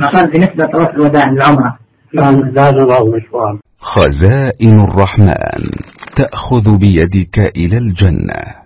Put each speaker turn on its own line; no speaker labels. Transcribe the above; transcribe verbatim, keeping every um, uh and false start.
قال بالنسبة لطواف الوداع للعمرة
لا نضع مشوار.
خزائن الرحمن تأخذ بيدك إلى الجنة.